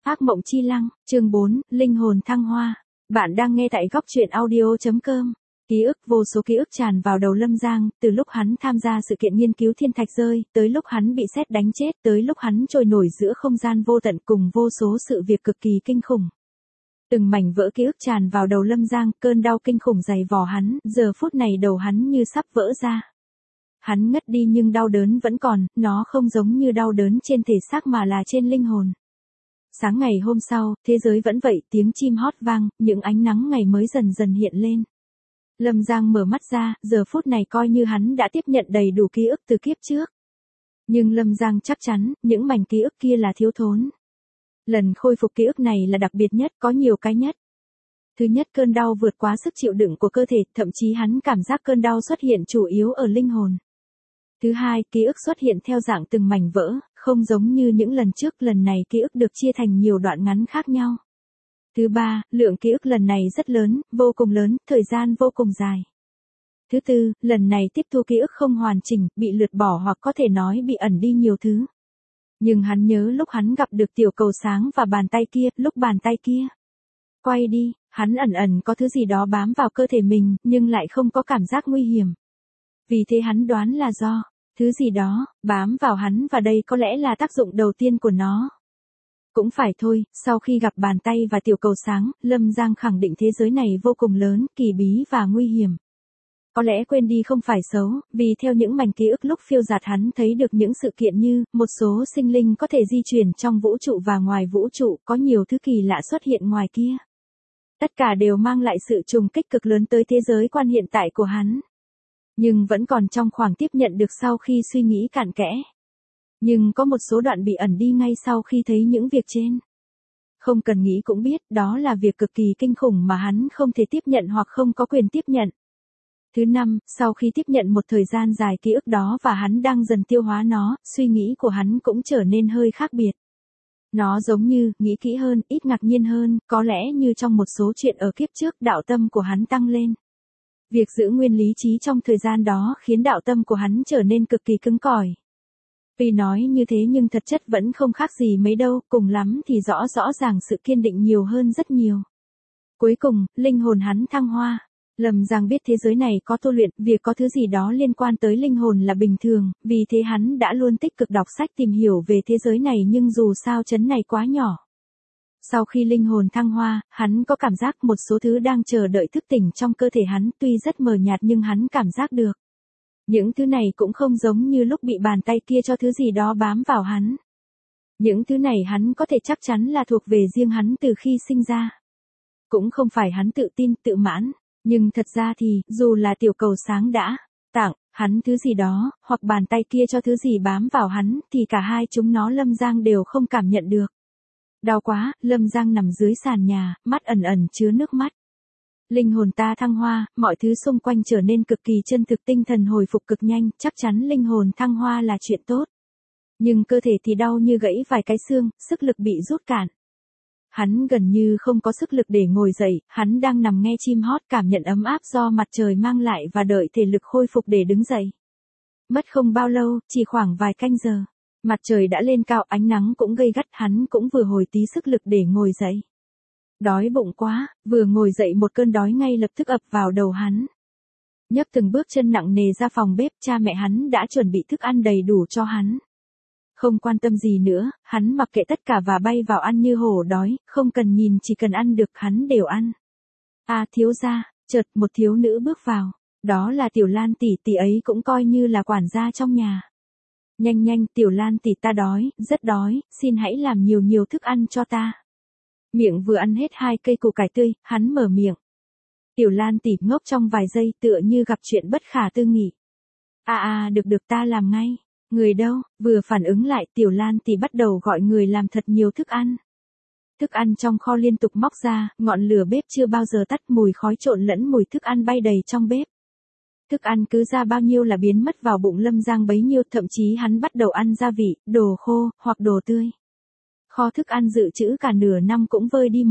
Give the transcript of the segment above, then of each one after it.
Phác Mộng Chi Lăng, chương 4, Linh hồn thăng hoa. Bạn đang nghe tại góc truyện audio.com. Ký ức, vô số ký ức tràn vào đầu Lâm Giang, từ lúc hắn tham gia sự kiện nghiên cứu thiên thạch rơi, tới lúc hắn bị sét đánh chết, tới lúc hắn trôi nổi giữa không gian vô tận cùng vô số sự việc cực kỳ kinh khủng. Từng mảnh vỡ ký ức tràn vào đầu Lâm Giang, cơn đau kinh khủng dày vò hắn, giờ phút này đầu hắn như sắp vỡ ra. Hắn ngất đi nhưng đau đớn vẫn còn, nó không giống như đau đớn trên thể xác mà là trên linh hồn. Sáng ngày hôm sau, thế giới vẫn vậy, tiếng chim hót vang, những ánh nắng ngày mới dần dần hiện lên. Lâm Giang mở mắt ra, giờ phút này coi như hắn đã tiếp nhận đầy đủ ký ức từ kiếp trước. Nhưng Lâm Giang chắc chắn, những mảnh ký ức kia là thiếu thốn. Lần khôi phục ký ức này là đặc biệt nhất, có nhiều cái nhất. Thứ nhất, cơn đau vượt quá sức chịu đựng của cơ thể, thậm chí hắn cảm giác cơn đau xuất hiện chủ yếu ở linh hồn. Thứ hai, ký ức xuất hiện theo dạng từng mảnh vỡ, không giống như những lần trước, lần này ký ức được chia thành nhiều đoạn ngắn khác nhau. Thứ ba, lượng ký ức lần này rất lớn, vô cùng lớn, thời gian vô cùng dài. Thứ tư, lần này tiếp thu ký ức không hoàn chỉnh, bị lược bỏ hoặc có thể nói bị ẩn đi nhiều thứ. Nhưng hắn nhớ lúc hắn gặp được tiểu cầu sáng và bàn tay kia, lúc bàn tay kia quay đi, hắn ẩn có thứ gì đó bám vào cơ thể mình, nhưng lại không có cảm giác nguy hiểm. Vì thế hắn đoán là do thứ gì đó bám vào hắn và đây có lẽ là tác dụng đầu tiên của nó. Cũng phải thôi, sau khi gặp bàn tay và tiểu cầu sáng, Lâm Giang khẳng định thế giới này vô cùng lớn, kỳ bí và nguy hiểm. Có lẽ quên đi không phải xấu, vì theo những mảnh ký ức lúc phiêu dạt hắn thấy được những sự kiện như, một số sinh linh có thể di chuyển trong vũ trụ và ngoài vũ trụ, có nhiều thứ kỳ lạ xuất hiện ngoài kia. Tất cả đều mang lại sự trùng kích cực lớn tới thế giới quan hiện tại của hắn. Nhưng vẫn còn trong khoảng tiếp nhận được sau khi suy nghĩ cặn kẽ. Nhưng có một số đoạn bị ẩn đi ngay sau khi thấy những việc trên. Không cần nghĩ cũng biết, đó là việc cực kỳ kinh khủng mà hắn không thể tiếp nhận hoặc không có quyền tiếp nhận. Thứ năm, sau khi tiếp nhận một thời gian dài ký ức đó và hắn đang dần tiêu hóa nó, suy nghĩ của hắn cũng trở nên hơi khác biệt. Nó giống như, nghĩ kỹ hơn, ít ngạc nhiên hơn, có lẽ như trong một số chuyện ở kiếp trước đạo tâm của hắn tăng lên. Việc giữ nguyên lý trí trong thời gian đó khiến đạo tâm của hắn trở nên cực kỳ cứng cỏi. Vì nói như thế nhưng thật chất vẫn không khác gì mấy đâu, cùng lắm thì rõ ràng sự kiên định nhiều hơn rất nhiều. Cuối cùng, linh hồn hắn thăng hoa. Lâm Giang biết thế giới này có tu luyện, việc có thứ gì đó liên quan tới linh hồn là bình thường, vì thế hắn đã luôn tích cực đọc sách tìm hiểu về thế giới này nhưng dù sao chấn này quá nhỏ. Sau khi linh hồn thăng hoa, hắn có cảm giác một số thứ đang chờ đợi thức tỉnh trong cơ thể hắn, tuy rất mờ nhạt nhưng hắn cảm giác được. Những thứ này cũng không giống như lúc bị bàn tay kia cho thứ gì đó bám vào hắn. Những thứ này hắn có thể chắc chắn là thuộc về riêng hắn từ khi sinh ra. Cũng không phải hắn tự tin, tự mãn, nhưng thật ra thì, dù là tiểu cầu sáng đã tặng hắn thứ gì đó, hoặc bàn tay kia cho thứ gì bám vào hắn, thì cả hai chúng nó Lâm Giang đều không cảm nhận được. Đau quá, Lâm Giang nằm dưới sàn nhà, mắt ẩn chứa nước mắt. Linh hồn ta thăng hoa, mọi thứ xung quanh trở nên cực kỳ chân thực, tinh thần hồi phục cực nhanh, chắc chắn linh hồn thăng hoa là chuyện tốt. Nhưng cơ thể thì đau như gãy vài cái xương, sức lực bị rút cạn. Hắn gần như không có sức lực để ngồi dậy, hắn đang nằm nghe chim hót cảm nhận ấm áp do mặt trời mang lại và đợi thể lực khôi phục để đứng dậy. Mất không bao lâu, chỉ khoảng vài canh giờ. Mặt trời đã lên cao, ánh nắng cũng gay gắt, hắn cũng vừa hồi tí sức lực để ngồi dậy. Đói bụng quá, vừa ngồi dậy một cơn đói ngay lập tức ập vào đầu hắn. Nhấc từng bước chân nặng nề ra phòng bếp, cha mẹ hắn đã chuẩn bị thức ăn đầy đủ cho hắn. Không quan tâm gì nữa, hắn mặc kệ tất cả và bay vào ăn như hổ đói, không cần nhìn chỉ cần ăn được hắn đều ăn. À thiếu gia, chợt một thiếu nữ bước vào, đó là Tiểu Lan tỷ ấy cũng coi như là quản gia trong nhà. Nhanh Tiểu Lan tỷ ta đói, rất đói, xin hãy làm nhiều thức ăn cho ta. Miệng vừa ăn hết 2 cây củ cải tươi, hắn mở miệng. Tiểu Lan tỷ ngốc trong vài giây tựa như gặp chuyện bất khả tư nghị. Được ta làm ngay. Người đâu, vừa phản ứng lại Tiểu Lan tỷ bắt đầu gọi người làm thật nhiều thức ăn. Thức ăn trong kho liên tục móc ra, ngọn lửa bếp chưa bao giờ tắt, mùi khói trộn lẫn mùi thức ăn bay đầy trong bếp. Thức ăn cứ ra bao nhiêu là biến mất vào bụng Lâm Giang bấy nhiêu, thậm chí hắn bắt đầu ăn gia vị, đồ khô, hoặc đồ tươi. Kho thức ăn dự trữ cả nửa năm cũng vơi đi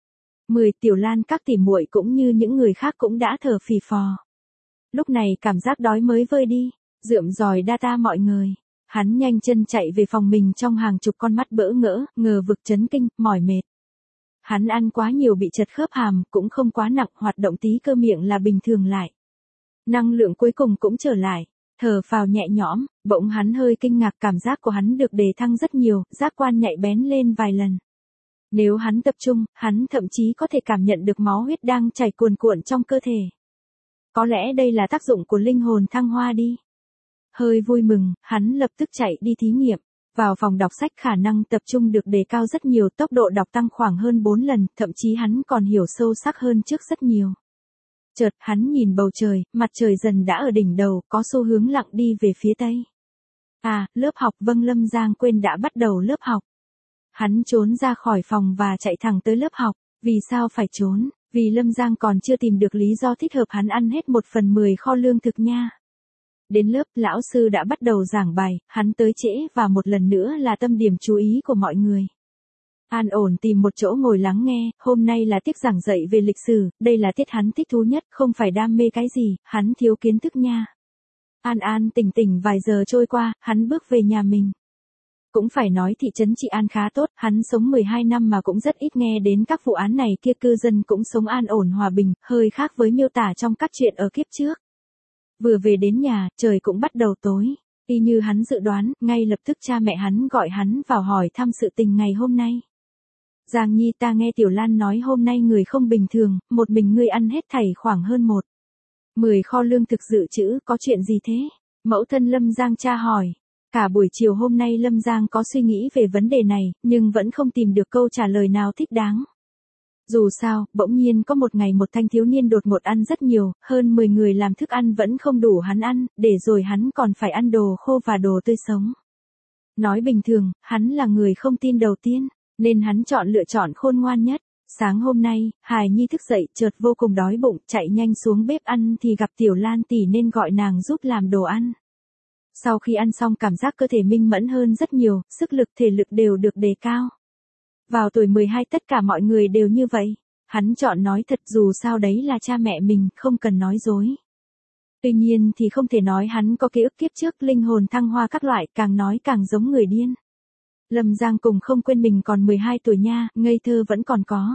10 Tiểu Lan các tỷ muội cũng như những người khác cũng đã thở phì phò. Lúc này cảm giác đói mới vơi đi, rượm ròi data mọi người. Hắn nhanh chân chạy về phòng mình trong hàng chục con mắt bỡ ngỡ, ngờ vực chấn kinh, mỏi mệt. Hắn ăn quá nhiều bị chật khớp hàm, cũng không quá nặng, hoạt động tí cơ miệng là bình thường lại. Năng lượng cuối cùng cũng trở lại, thở phào nhẹ nhõm, bỗng hắn hơi kinh ngạc, cảm giác của hắn được đề thăng rất nhiều, giác quan nhạy bén lên vài lần. Nếu hắn tập trung, hắn thậm chí có thể cảm nhận được máu huyết đang chảy cuồn cuộn trong cơ thể. Có lẽ đây là tác dụng của linh hồn thăng hoa đi. Hơi vui mừng, hắn lập tức chạy đi thí nghiệm. Vào phòng đọc sách khả năng tập trung được đề cao rất nhiều, tốc độ đọc tăng khoảng hơn 4 lần, thậm chí hắn còn hiểu sâu sắc hơn trước rất nhiều. Chợt, hắn nhìn bầu trời, mặt trời dần đã ở đỉnh đầu, có xu hướng lặng đi về phía tây. À, lớp học, vâng, Lâm Giang quên đã bắt đầu lớp học. Hắn trốn ra khỏi phòng và chạy thẳng tới lớp học. Vì sao phải trốn? Vì Lâm Giang còn chưa tìm được lý do thích hợp hắn ăn hết 1/10 kho lương thực nha. Đến lớp, lão sư đã bắt đầu giảng bài, hắn tới trễ và một lần nữa là tâm điểm chú ý của mọi người. An ổn tìm một chỗ ngồi lắng nghe, hôm nay là tiết giảng dạy về lịch sử, đây là tiết hắn thích thú nhất, không phải đam mê cái gì, hắn thiếu kiến thức nha. An tỉnh tỉnh vài giờ trôi qua, hắn bước về nhà mình. Cũng phải nói thị trấn Trị An khá tốt, hắn sống 12 năm mà cũng rất ít nghe đến các vụ án này kia, cư dân cũng sống an ổn hòa bình, hơi khác với miêu tả trong các chuyện ở kiếp trước. Vừa về đến nhà, trời cũng bắt đầu tối. Y như hắn dự đoán, ngay lập tức cha mẹ hắn gọi hắn vào hỏi thăm sự tình ngày hôm nay. Giang Nhi, ta nghe Tiểu Lan nói hôm nay người không bình thường, một mình ngươi ăn hết thảy khoảng hơn 1/10 kho lương thực dự trữ, có chuyện gì thế? Mẫu thân Lâm Giang cha hỏi. Cả buổi chiều hôm nay Lâm Giang có suy nghĩ về vấn đề này, nhưng vẫn không tìm được câu trả lời nào thích đáng. Dù sao, bỗng nhiên có một ngày một thanh thiếu niên đột ngột ăn rất nhiều, hơn 10 người làm thức ăn vẫn không đủ hắn ăn, để rồi hắn còn phải ăn đồ khô và đồ tươi sống. Nói bình thường, hắn là người không tin đầu tiên, nên hắn lựa chọn khôn ngoan nhất. Sáng hôm nay, Hải Nhi thức dậy chợt vô cùng đói bụng, chạy nhanh xuống bếp ăn thì gặp Tiểu Lan tỷ nên gọi nàng giúp làm đồ ăn. Sau khi ăn xong cảm giác cơ thể minh mẫn hơn rất nhiều, sức lực thể lực đều được đề cao. Vào tuổi 12 tất cả mọi người đều như vậy. Hắn chọn nói thật, dù sao đấy là cha mẹ mình, không cần nói dối. Tuy nhiên thì không thể nói hắn có ký ức kiếp trước, linh hồn thăng hoa các loại, càng nói càng giống người điên. Lâm Giang cùng không quên mình còn 12 tuổi nha, ngây thơ vẫn còn có.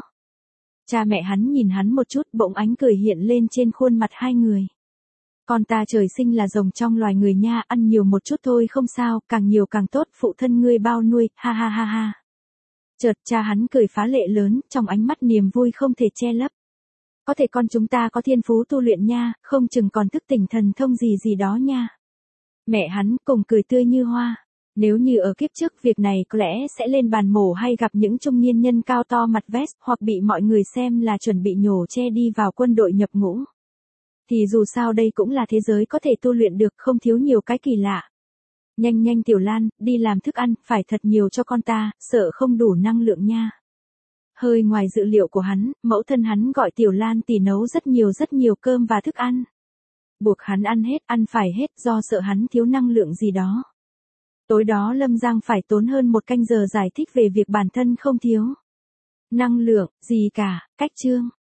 Cha mẹ hắn nhìn hắn một chút, bỗng ánh cười hiện lên trên khuôn mặt hai người. Con ta trời sinh là rồng trong loài người nha, ăn nhiều một chút thôi không sao, càng nhiều càng tốt, phụ thân ngươi bao nuôi, ha ha ha ha. Chợt cha hắn cười phá lệ lớn, trong ánh mắt niềm vui không thể che lấp. Có thể con chúng ta có thiên phú tu luyện nha, không chừng còn thức tỉnh thần thông gì gì đó nha. Mẹ hắn cùng cười tươi như hoa. Nếu như ở kiếp trước việc này có lẽ sẽ lên bàn mổ hay gặp những trung niên nhân cao to mặt vest, hoặc bị mọi người xem là chuẩn bị nhổ che đi vào quân đội nhập ngũ. Thì dù sao đây cũng là thế giới có thể tu luyện được, không thiếu nhiều cái kỳ lạ. Nhanh Tiểu Lan, đi làm thức ăn, phải thật nhiều cho con ta, sợ không đủ năng lượng nha. Hơi ngoài dự liệu của hắn, mẫu thân hắn gọi Tiểu Lan tỷ nấu rất nhiều cơm và thức ăn. Buộc hắn ăn phải hết do sợ hắn thiếu năng lượng gì đó. Tối đó Lâm Giang phải tốn hơn 1 canh giờ giải thích về việc bản thân không thiếu năng lượng gì cả. Cách chương